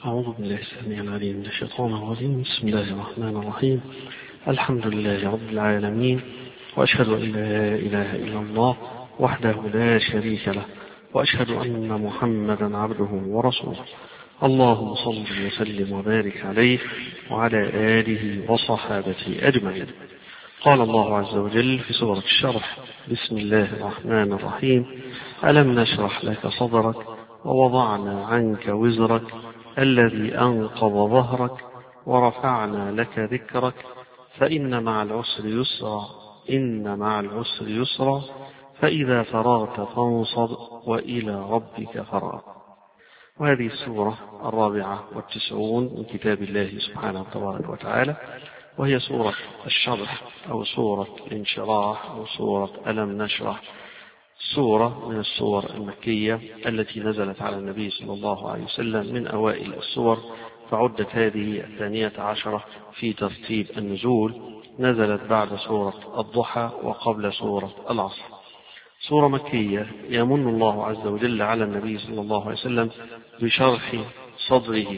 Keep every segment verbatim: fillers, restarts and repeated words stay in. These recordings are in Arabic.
أعوذ بالله السميع العليم من الشيطان الرجيم. بسم الله الرحمن الرحيم. الحمد لله رب العالمين، وأشهد أن لا إله إلا الله وحده لا شريك له، وأشهد أن محمدا عبده ورسوله. اللهم صل وسلم وبارك عليه وعلى آله وصحابته أجمعين. قال الله عز وجل في سورة الشرح: بسم الله الرحمن الرحيم. ألم نشرح لك صدرك ووضعنا عنك وزرك الذي أنقض ظهرك ورفعنا لك ذكرك فإن مع العسر يسرا إن مع العسر يسرا فإذا فرغت فانصب وإلى ربك فارغب. وهذه السورة الرابعة والتسعون من كتاب الله سبحانه تبارك وتعالى، وهي سورة الشرح أو سورة الانشراح أو سورة ألم نشرح، سورة من السور المكية التي نزلت على النبي صلى الله عليه وسلم من أوائل السور، فعدت هذه الثانية عشرة في ترتيب النزول، نزلت بعد سورة الضحى وقبل سورة العصر. سورة مكية يمن الله عز وجل على النبي صلى الله عليه وسلم بشرح صدره،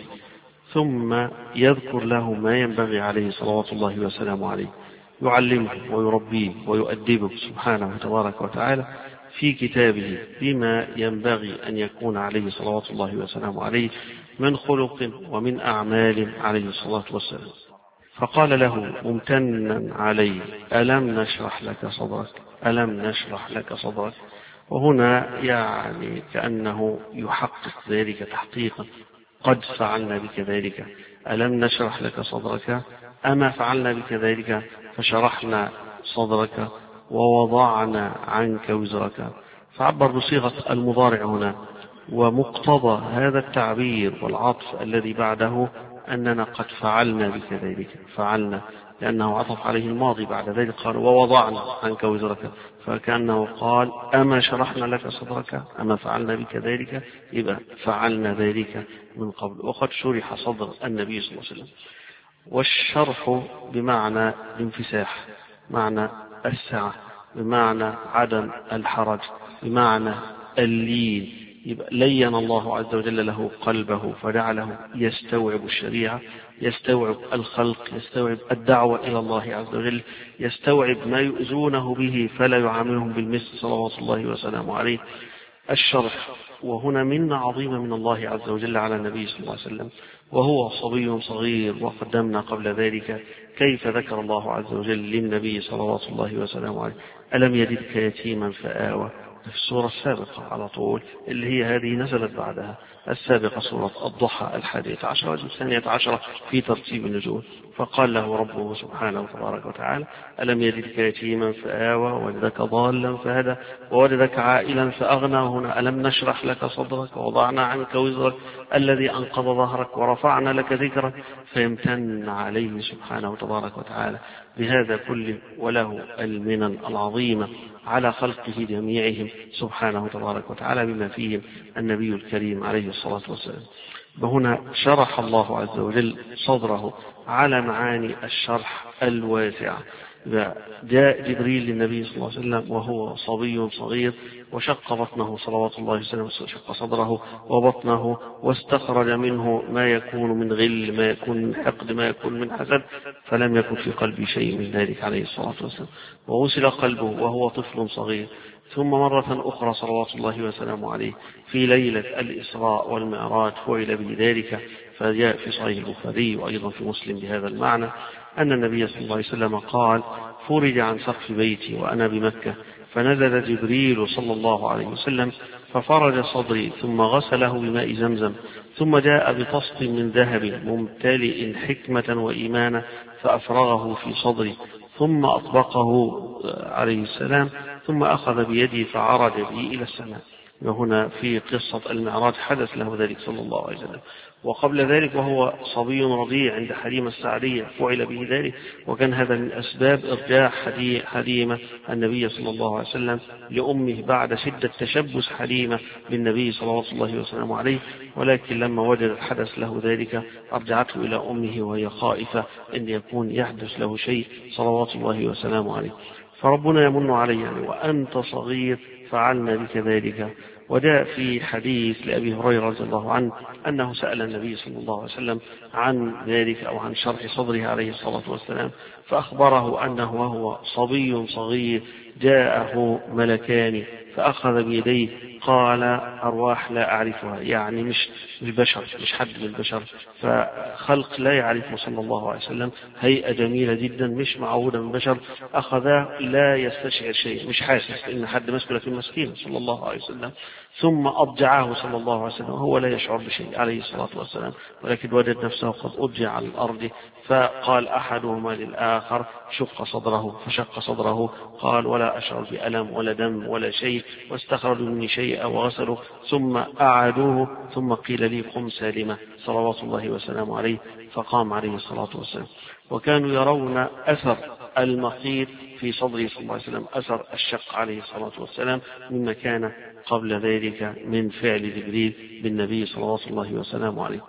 ثم يذكر له ما ينبغي عليه صلوات الله وسلامه عليه، يعلمه ويربيه ويؤدبه سبحانه تبارك وتعالى في كتابه بما ينبغي أن يكون عليه صلوات الله وسلامه عليه من خلق ومن أعمال عليه الصلاة والسلام. فقال له ممتنا عليه: ألم نشرح لك صدرك ألم نشرح لك صدرك وهنا يعني كأنه يحقق ذلك تحقيقا: قد فعلنا بك ذلك. ألم نشرح لك صدرك، أما فعلنا بك ذلك فشرحنا صدرك ووضعنا عنك وزرك. فعبر بصيغة المضارع هنا، ومقتضى هذا التعبير والعطف الذي بعده أننا قد فعلنا بك ذلك، فعلنا لأنه عطف عليه الماضي، بعد ذلك قال ووضعنا عنك وزرك، فكأنه قال أما شرحنا لك صدرك أما فعلنا بك ذلك، يبقى فعلنا ذلك من قبل، وقد شرح صدر النبي صلى الله عليه وسلم. والشرح بمعنى الانفساح، معنى السعة، بمعنى عدم الحرج، بمعنى اللين. يبقى لين الله عز وجل له قلبه فجعله يستوعب الشريعة، يستوعب الخلق، يستوعب الدعوة إلى الله عز وجل، يستوعب ما يؤذونه به فلا يعاملهم بالمثل صلوات الله وسلامه عليه. الشرح، وهنا منة عظيمة من الله عز وجل على النبي صلى الله عليه وسلم وهو صبي صغير. وقدمنا قبل ذلك كيف ذكر الله عز وجل للنبي صلوات الله وسلامه عليه: ألم يجدك يتيما فآوى، في السورة السابقة على طول اللي هي هذه نزلت بعدها، السابقة سورة الضحى الحادية عشرة والثانية عشرة في ترتيب النزول. فقال له ربه سبحانه تبارك وتعالى: ألم يجدك يتيما فآوى ووجدك ضالا فهدى ووجدك عائلا فأغنى. هنا ألم نشرح لك صدرك ووضعنا عنك وزرك الذي أنقض ظهرك ورفعنا لك ذكرك. فيمتن عليه سبحانه تبارك وتعالى بهذا كله، وله المنن العظيمة على خلقه جميعهم سبحانه تبارك وتعالى بما فيهم النبي الكريم عليه الصلاة والسلام. وهنا شرح الله عز وجل صدره على معاني الشرح الواسع. جاء جبريل للنبي صلى الله عليه وسلم وهو صبي صغير وشق بطنه صلوات الله وسلامه، شق صدره وبطنه واستخرج منه ما يكون من غل، ما يكون من حقد، ما يكون من حسد، فلم يكن في قلبه شيء من ذلك عليه الصلاة والسلام، ووصل قلبه وهو طفل صغير. ثم مرة أخرى صلوات الله وسلامه عليه في ليلة الإسراء والمعراج فعل به ذلك، فجاء في صحيح البخاري وأيضا في مسلم بهذا المعنى أن النبي صلى الله عليه وسلم قال: فرج عن سقف بيتي وأنا بمكة، فنزل جبريل صلى الله عليه وسلم ففرج صدري ثم غسله بماء زمزم، ثم جاء بطست من ذهب ممتلئ حكمة وإيمانا فأفرغه في صدري، ثم أطبقه عليه السلام، ثم أخذ بيدي فعرج بي إلى السماء. وهنا في قصة المعراج حدث له ذلك صلى الله عليه وسلم. وقبل ذلك وهو صبي رضيع عند حليمة السعدية فعل به ذلك، وكان هذا من أسباب إرجاع حليمة النبي صلى الله عليه وسلم لأمه بعد شدة تشبث حليمة بالنبي صلى الله وسلم عليه. ولكن لما وجد الحدث له ذلك أرجعته إلى أمه وهي خائفة أن يكون يحدث له شيء صلوات الله وسلامه عليه. فربنا يمن عليه يعني: وأنت صغير فعلنا بك ذلك. وجاء في حديث لأبي هريرة رضي الله عنه أنه سأل النبي صلى الله عليه وسلم عن ذلك أو عن شرح صدره عليه الصلاة والسلام، فأخبره أنه وهو صبي صغير جاءه ملكان فأخذ بيديه قال أرواح لا أعرفها، يعني مش البشر، مش حد من البشر، فخلق لا يعرفه صلى الله عليه وسلم، هيئة جميلة جدا مش معودة من البشر، أخذاه لا يستشعر شيء، مش حاسس إن حد مسكله في المسكين صلى الله عليه وسلم، ثم أضجعه صلى الله عليه وسلم وهو لا يشعر بشيء عليه الصلاة والسلام، ولكن وجد نفسه قد أضجع على الأرض، فقال أحدهما للآخر شق صدره، فشق صدره، قال ولا أشعر بألم ولا دم ولا شيء، واستخرجوا مني شيئا وغسلوا، ثم أعادوه، ثم قيل لي قم سالمة صلوات الله وسلامه عليه، فقام عليه الصلاة والسلام. وكانوا يرون أثر المخيط في صدره صلى الله عليه وسلم، أثر الشق عليه الصلاة والسلام، مما كان قبل ذلك من فعل جبريل بالنبي صلى الله وسلامه عليه.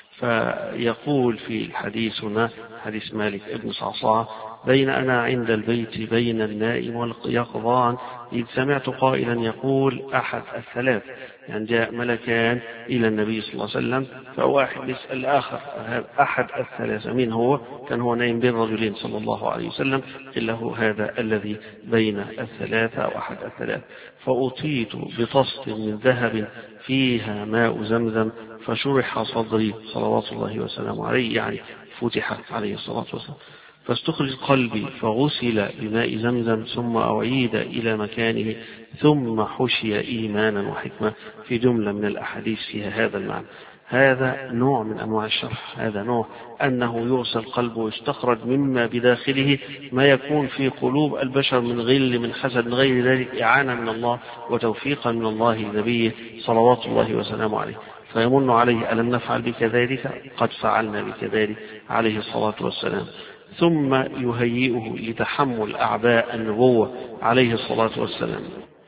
فيقول في حديثنا حديث مالك ابن صعصاع: بين أنا عند البيت بين النائم واليقظان إذ سمعت قائلا يقول أحد الثلاث، يعني جاء ملكان إلى النبي صلى الله عليه وسلم، فواحد يسأل الآخر أحد الثلاث من هو؟ كان هو نايم بين رجلين صلى الله عليه وسلم، إلا هو هذا الذي بين الثلاثة أو أحد الثلاث. فأطيت بطست من ذهب فيها ماء زمزم فشرح صدري صلوات الله وسلامه عليه، يعني فتح عليه الصلاة والسلام، فاستخرج قلبي فغسل بماء زمزم ثم أعيد إلى مكانه ثم حشي إيمانا وحكمة، في جملة من الأحاديث فيها هذا المعنى. هذا نوع من أنواع الشرح، هذا نوع أنه يغسل قلبه ويستخرج مما بداخله ما يكون في قلوب البشر من غل من حسد من غير ذلك، إعانة من الله وتوفيقا من الله لنبيه صلوات الله وسلامه عليه، فيمن عليه ألم نفعل بك ذلك؟ قد فعلنا بك ذلك عليه الصلاة والسلام. ثم يهيئه لتحمل أعباء النبوة عليه الصلاة والسلام،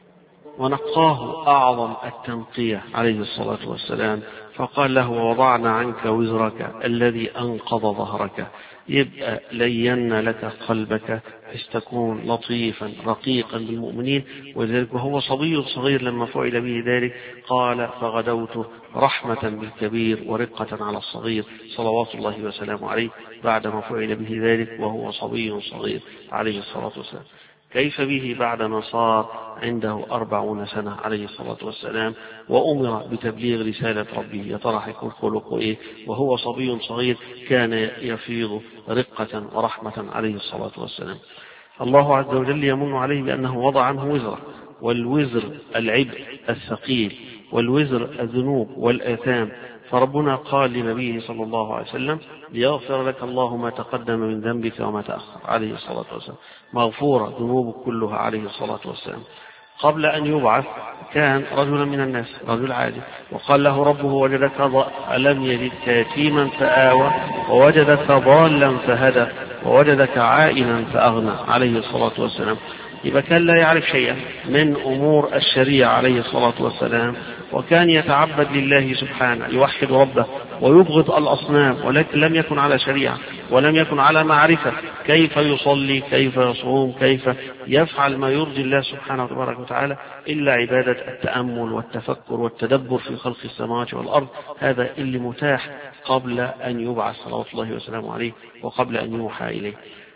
ونقاه أعظم التنقية عليه الصلاة والسلام، فقال له: ووضعنا عنك وزرك الذي أنقض ظهرك، يبقى لينا لك قلبك تكون لطيفا رقيقا بالمؤمنين. وذلك وهو صبي صغير لما فعل به ذلك قال: فغدوت رحمة بالكبير ورقة على الصغير صلوات الله وسلامه عليه، بعدما فعل به ذلك وهو صبي صغير عليه الصلاة والسلام. كيف به بعدما صار عنده أربعون سنة عليه الصلاة والسلام وأمر بتبليغ رسالة ربه؟ يا ترى حيكون خلقه إيه وهو صبي صغير كان يفيض رقة ورحمة عليه الصلاة والسلام؟ الله عز وجل يمن عليه بأنه وضع عنه وزر، والوزر العبء الثقيل، والوزر الذنوب والآثام. فربنا قال لنبيه صلى الله عليه وسلم: ليغفر لك الله ما تقدم من ذنبك وما تأخر عليه الصلاة والسلام، مغفورة ذنوبك كلها عليه الصلاة والسلام. قبل أن يبعث كان رجلا من الناس، رجل عادي، وقال له ربه: وجدك ألم يجدك يتيما فآوى ووجدك ضالا فهدى ووجدك عائلا فأغنى عليه الصلاة والسلام. يبقى كان لا يعرف شيئا من أمور الشريعة عليه الصلاة والسلام، وكان يتعبد لله سبحانه، يوحد ربه ويبغض الأصنام، ولكن لم يكن على شريعة ولم يكن على معرفة كيف يصلي، كيف يصوم، كيف يفعل ما يرضي الله سبحانه وتبارك وتعالى، إلا عبادة التأمل والتفكر والتدبر في خلق السماوات والأرض. هذا اللي متاح قبل أن يبعث صلوات الله وسلامه عليه وقبل أن يوحى إليه.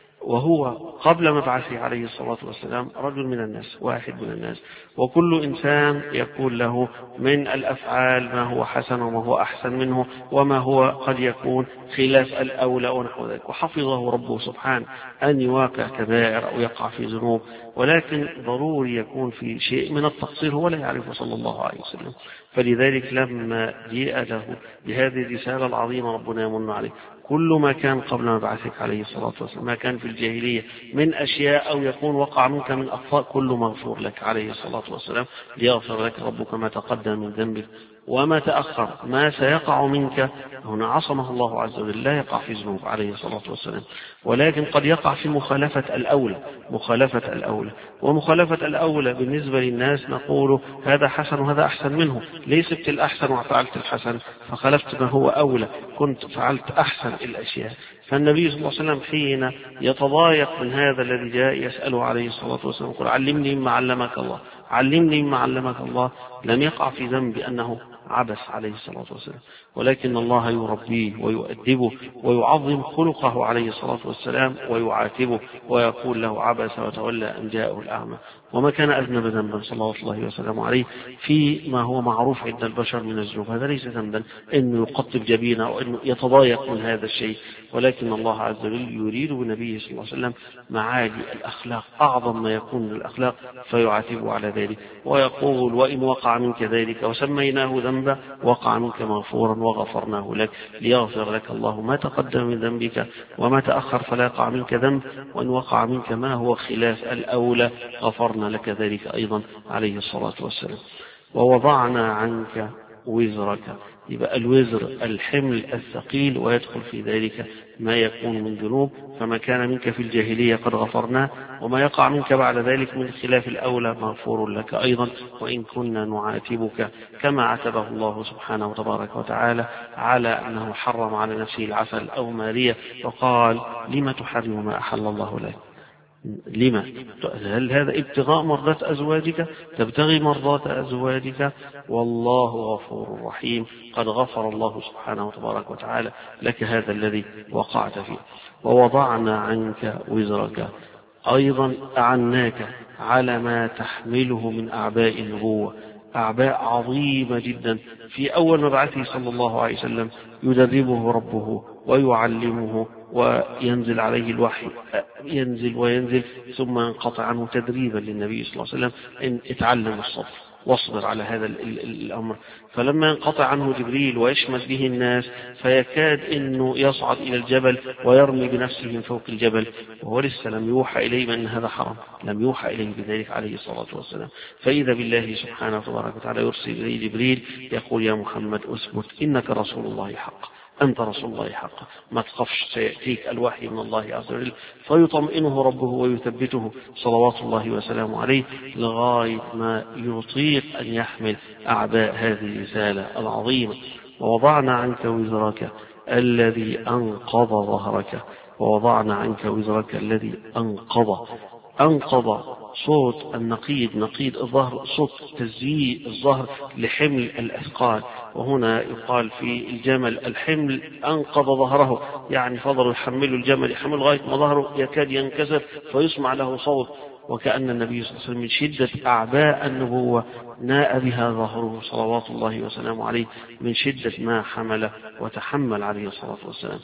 وهو قبل مبعثه عليه الصلاة والسلام رجل من الناس، واحد من الناس، وكل إنسان يقول له من الأفعال ما هو حسن وما هو أحسن منه وما هو قد يكون خلاف الأولى ونحو ذلك. وحفظه ربه سبحانه أن يواقع كبائر أو يقع في ذنوب، ولكن ضروري يكون في شيء من التقصير هو لا يعرفه صلى الله عليه وسلم. فلذلك لما جاء له بهذه الرسالة العظيمة ربنا يمن عليه كل ما كان قبل مبعثك عليه الصلاة والسلام، ما كان في الجاهلية من أشياء أو يكون وقع منك من أخطاء، كل مغفور لك عليه الصلاة والسلام، ليغفر لك ربك ما تقدم من ذنبك وما تأخر. ما سيقع منك هنا عصمه الله عز وجل، لا يقع في ذنوب عليه الصلاة والسلام، ولكن قد يقع في مخالفة الأولى، مخالفة الأولى ومخالفة الأولى بالنسبة للناس نقول هذا حسن وهذا أحسن منه، ليست الأحسن وفعلت الحسن فخلفت ما هو أولى، كنت فعلت أحسن الأشياء. فالنبي صلى الله عليه وسلم حين يتضايق من هذا الذي جاء يسأله عليه الصلاة والسلام يقول: علمني مما علمك الله، علمني مما علمك الله، لم يقع في ذنب أنه عبس عليه الصلاة والسلام، ولكن الله يربيه ويؤدبه ويعظم خلقه عليه الصلاة والسلام ويعاتبه ويقول له عبس وتولى أن جاءه الأعمى، وما كان أذنب ذنبا صلى الله وسلم عليه في ما هو معروف عند البشر من الذنوب. هذا ليس ذنبا أنه يقطب جبينه أو أنه يتضايق من هذا الشيء، ولكن الله عز وجل يريد بنبيه صلى الله عليه وسلم معالي الأخلاق، أعظم ما يكون من الأخلاق، فيعاتبه على ذلك ويقول وإن وقع منك ذلك وسميناه ذنبا وقع منك مغفورا وغفرناه لك ليغفر لك الله ما تقدم من ذنبك وما تأخر فلا يقع منك ذنب، وإن وقع منك ما هو خلاف الأولى غفرنا لك ذلك أيضا عليه الصلاة والسلام. ووضعنا عنك وزرك، يبقى الوزر الحمل الثقيل، ويدخل في ذلك ما يكون من ذنوب، فما كان منك في الجاهلية قد غفرناه، وما يقع منك بعد ذلك من خلاف الأولى مغفور لك أيضا، وإن كنا نعاتبك كما عاتبه الله سبحانه وتبارك وتعالى على أنه حرم على نفسه العسل أو مارية وقال لما تحرم ما أحل الله لك؟ لما؟ هل هذا ابتغاء مرضات أزواجك؟ تبتغي مرضات أزواجك؟ والله غفور رحيم، قد غفر الله سبحانه وتبارك وتعالى لك هذا الذي وقعت فيه. ووضعنا عنك وزرك، أيضا أعناك على ما تحمله من أعباء النبوة، أعباء عظيمة جدا. في أول مبعثه صلى الله عليه وسلم يدربه ربه ويعلمه وينزل عليه الوحي، ينزل وينزل ثم ينقطع عنه تدريبا للنبي صلى الله عليه وسلم إن اتعلم الصبر واصبر على هذا الأمر. فلما ينقطع عنه جبريل ويشمت به الناس فيكاد أنه يصعد إلى الجبل ويرمي بنفسه من فوق الجبل، وهو لسه لم يوحى إليه بأن هذا حرام، لم يوحى إليه بذلك عليه الصلاة والسلام. فإذا بالله سبحانه وتبارك وتعالى يرسل إليه جبريل يقول يا محمد أثبت إنك رسول الله حق، أنت رسول الله حقا، ما تخافش، سيأتيك الوحي من الله عز وجل. فيطمئنه ربه ويثبته صلوات الله وسلامه عليه لغاية ما يطيق أن يحمل أعباء هذه الرسالة العظيمة. ووضعنا عنك وزرك الذي أنقض ظهرك، ووضعنا عنك وزرك الذي أنقض أنقض صوت النقيض، نقيض الظهر، صوت تزييء الظهر لحمل الأثقال. وهنا يقال في الجمل الحمل أنقض ظهره، يعني فضل يحمل الجمل يحمل لغاية ما ظهره يكاد ينكسر فيسمع له صوت، وكأن النبي صلى الله عليه وسلم من شدة أعباء النبوة ناء بها ظهره صلوات الله وسلامه عليه من شدة ما حمل وتحمل عليه الصلاة والسلام.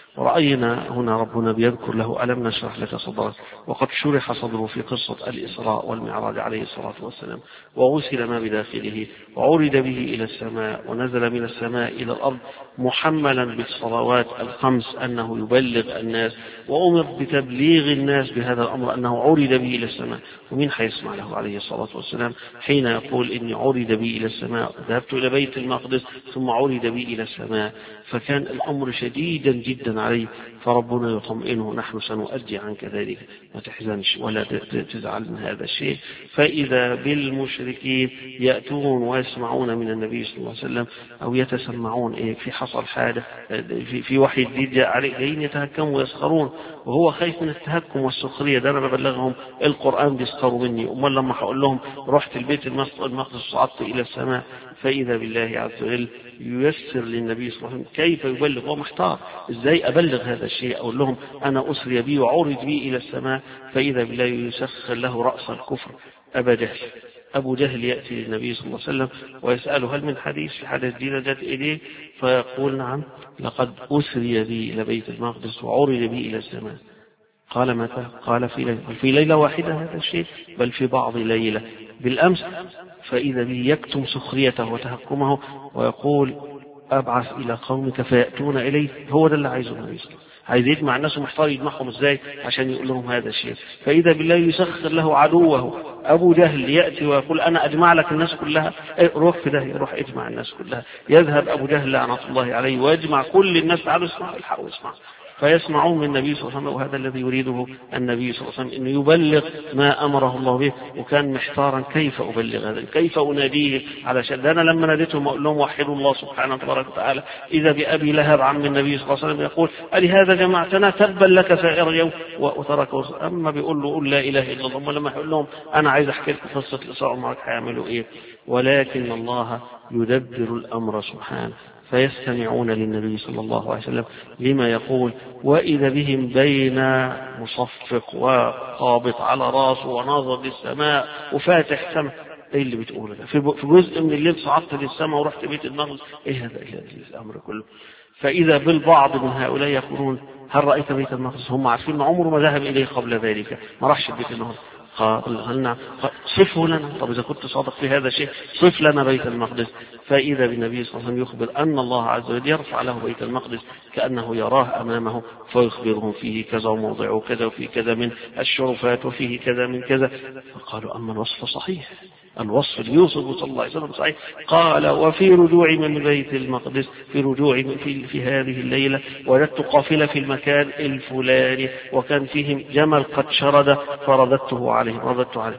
ورأينا هنا ربنا بيذكر له ألم نشرح لك صدرك، وقد شرح صدره في قصة الإسراء والمعراج عليه الصلاة والسلام، وغسل ما بداخله وعرج به إلى السماء ونزل من السماء إلى الأرض محملا بالصلوات الخمس أنه يبلغ الناس، وأمر بتبليغ الناس بهذا الأمر أنه عرج به إلى السماء. ومن حيسمع له عليه الصلاة والسلام حين يقول إني عرج بي إلى السماء، ذهبت إلى بيت المقدس ثم عرج بي إلى السماء، فكان الأمر شديدا جدا عليه. فربنا يطمئنه نحن سنؤدي عنك ذلك، ما تحزنش ولا تزعل من هذا الشيء. فإذا بالمشركين يأتون ويسمعون من النبي صلى الله عليه وسلم أو يتسمعون إيه في حصل حادث في, في وحي جديد جاء عليه، جايين يتهكموا ويسخرون، وهو خايف من التهكم والسخرية. ده أنا ببلغهم القرآن بيسخروا مني، أمال لما هقول لهم رحت البيت المقدس صعدت إلى السماء. فإذا بالله عز وجل ييسر للنبي صلى الله عليه وسلم كيف يبلغ، هو محتار ازاي أبلغ هذا الشيء، أقول لهم أنا أسري بي وعرج بي إلى السماء. فإذا بالله يسخر له رأس الكفر أبا جهل. أبو جهل يأتي للنبي صلى الله عليه وسلم ويسأله هل من حديث في حدث دين جاءت إليه؟ فيقول نعم لقد أسري بي إلى بيت المقدس وعرج بي إلى السماء. قال متى؟ قال في ليلة. في ليلة واحدة هذا الشيء؟ بل في بعض ليلة بالأمس. فإذا به يكتم سخريته وتهكمه ويقول أبعث إلى قومك فيأتون إليه. هو ده اللي عايزه النبي صلى الله عليه وسلم، عايز يجمع الناس ومحتار يجمعهم ازاي عشان يقول لهم هذا الشيء. فإذا بالله يسخر له عدوه أبو جهل يأتي ويقول أنا أجمع لك الناس كلها، روح في ده، يروح اجمع الناس كلها. يذهب أبو جهل لعنة الله عليه ويجمع كل الناس، تعالوا اسمعوا الحقوا اسمعوا فيسمعون من النبي صلى الله عليه وسلم، وهذا الذي يريده النبي صلى الله عليه وسلم، أنه يبلغ ما أمره الله به. وكان محتارا كيف أبلغ هذا، كيف أناديه على شد. أنا لما ناديتهم أقول لهم وحدوا الله سبحانه وتبارك وتعالى، إذا بأبي لهب عم النبي صلى الله عليه وسلم يقول ألهذا جمعتنا، تبا لك سائر اليوم، وتركه. أما بيقول له قل لا إله إلا الله، لما يقول لهم أنا عايز أحكي لكم قصة الإسراء والمعراج هيعملوا إيه؟ ولكن الله يدبر الأمر سبحانه، فيستمعون للنبي صلى الله عليه وسلم لما يقول، وإذا بهم بين مصفق وقابط على راسه وناظر للسماء وفاتح سمع. ايه اللي بتقوله ده؟ في جزء من الليل صعدت للسماء ورحت بيت المقدس. ايه هذا الامر كله؟ فاذا بالبعض من هؤلاء يقولون هل رايت بيت المقدس؟ هم عارفين ان عمره ما ذهب اليه قبل ذلك، ما راحش بيت المقدس. قال لنا صفه لنا. طب إذا كنت صادق في هذا الشيء صف لنا بيت المقدس. فإذا بالنبي صلى الله عليه وسلم يخبر أن الله عز وجل يرفع له بيت المقدس كأنه يراه أمامه، فيخبرهم فيه كذا وموضعه كذا وفيه كذا من الشرفات وفيه كذا من كذا. فقالوا أما الوصف صحيح، الوصف ليوسف صلى الله عليه وسلم صحيح. قال وفي رجوع من بيت المقدس، في رجوع في, في هذه الليلة وجدت قافلة في المكان الفلاني وكان فيهم جمل قد شرد فرددته عليه رددت عليه.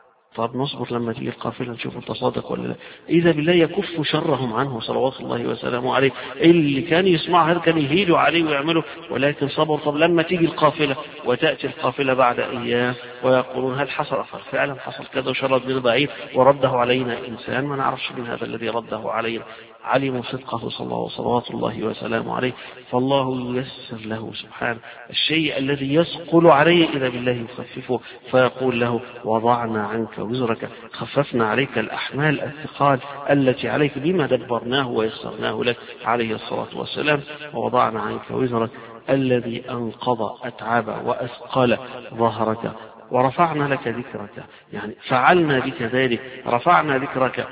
طب نصبر لما تيجي القافلة نشوف انت صادق ولا لا. إذا بالله يكف شرهم عنه صلوات الله وسلامه عليه. اللي كان يسمع هذا كان يهيلوا عليه ويعملوا، ولكن صبر. طب لما تيجي القافلة وتأتي القافلة بعد أيام ويقولون هل حصل؟ فعلا حصل كذا وشرد من بعيد ورده علينا إنسان ما نعرفش من هذا الذي رده علينا. علموا صدقه صلى الله صلوات الله وسلامه عليه، فالله ييسر له سبحانه الشيء الذي يثقل عليه إذا بالله يخففه، فيقول له وضعنا عنك وزرك، خففنا عليك الأحمال الثقال التي عليك بما دبرناه ويسرناه لك عليه الصلاة والسلام. ووضعنا عنك وزرك الذي أنقض أتعب وأثقل ظهرك ورفعنا لك ذكرك، يعني فعلنا بك ذلك، رفعنا ذكرك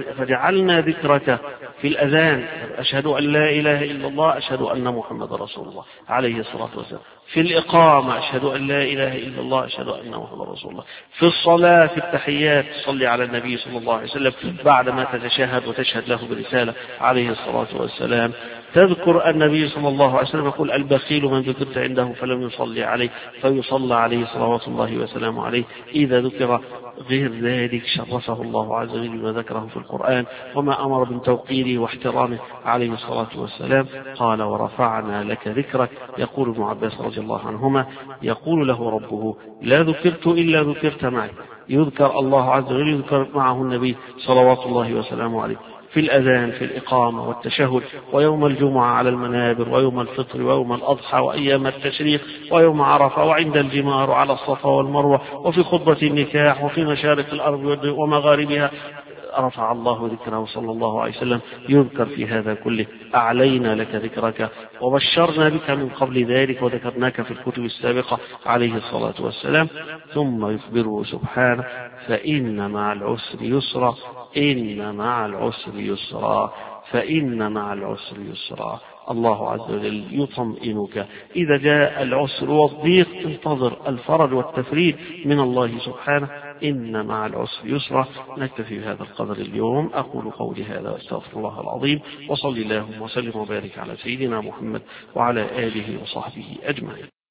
فجعلنا ذكرك في الأذان أشهد أن لا إله إلا الله أشهد أن محمد رسول الله عليه الصلاة والسلام، في الإقامة أشهد أن لا إله إلا الله أشهد أن محمد رسول الله، في الصلاة في التحيات تصلي على النبي صلى الله عليه وسلم بعدما تتشهد وتشهد له برسالة عليه الصلاة والسلام، تذكر النبي صلى الله عليه وسلم يقول البخيل من ذكرت عنده فلم يصلي عليه فيصلى عليه صلوات الله وسلامه عليه. إذا ذكر غير ذلك شرفه الله عز وجل بما ذكره في القرآن وما أمر من توقيره واحترامه عليه الصلاة والسلام. قال ورفعنا لك ذكرك. يقول ابن عباس رضي الله عنهما يقول له ربه لا ذكرت إلا ذكرت معي. يذكر الله عز وجل يذكر معه النبي صلوات الله وسلامه عليه في الأذان في الإقامة والتشهد ويوم الجمعة على المنابر ويوم الفطر ويوم الأضحى وأيام التشريق ويوم عرفة وعند الجمار على الصفا والمروة وفي خطبة النكاح وفي مشارق الأرض ومغاربها. رفع الله ذكره صلى الله عليه وسلم يذكر في هذا كله. أعلينا لك ذكرك وبشرنا بك من قبل ذلك وذكرناك في الكتب السابقة عليه الصلاة والسلام. ثم يخبره سبحانه فإن مع العسر يسرا إن مع العسر يسرا فإن مع العسر يسرا. الله عز وجل يطمئنك إذا جاء العسر والضيق انتظر الفرج والتفريج من الله سبحانه. إن مع العسر يسرا. نكتفي بهذا القدر اليوم. أقول قولي هذا واستغفر الله العظيم وصلي اللهم وسلم وبارك على سيدنا محمد وعلى آله وصحبه أجمعين.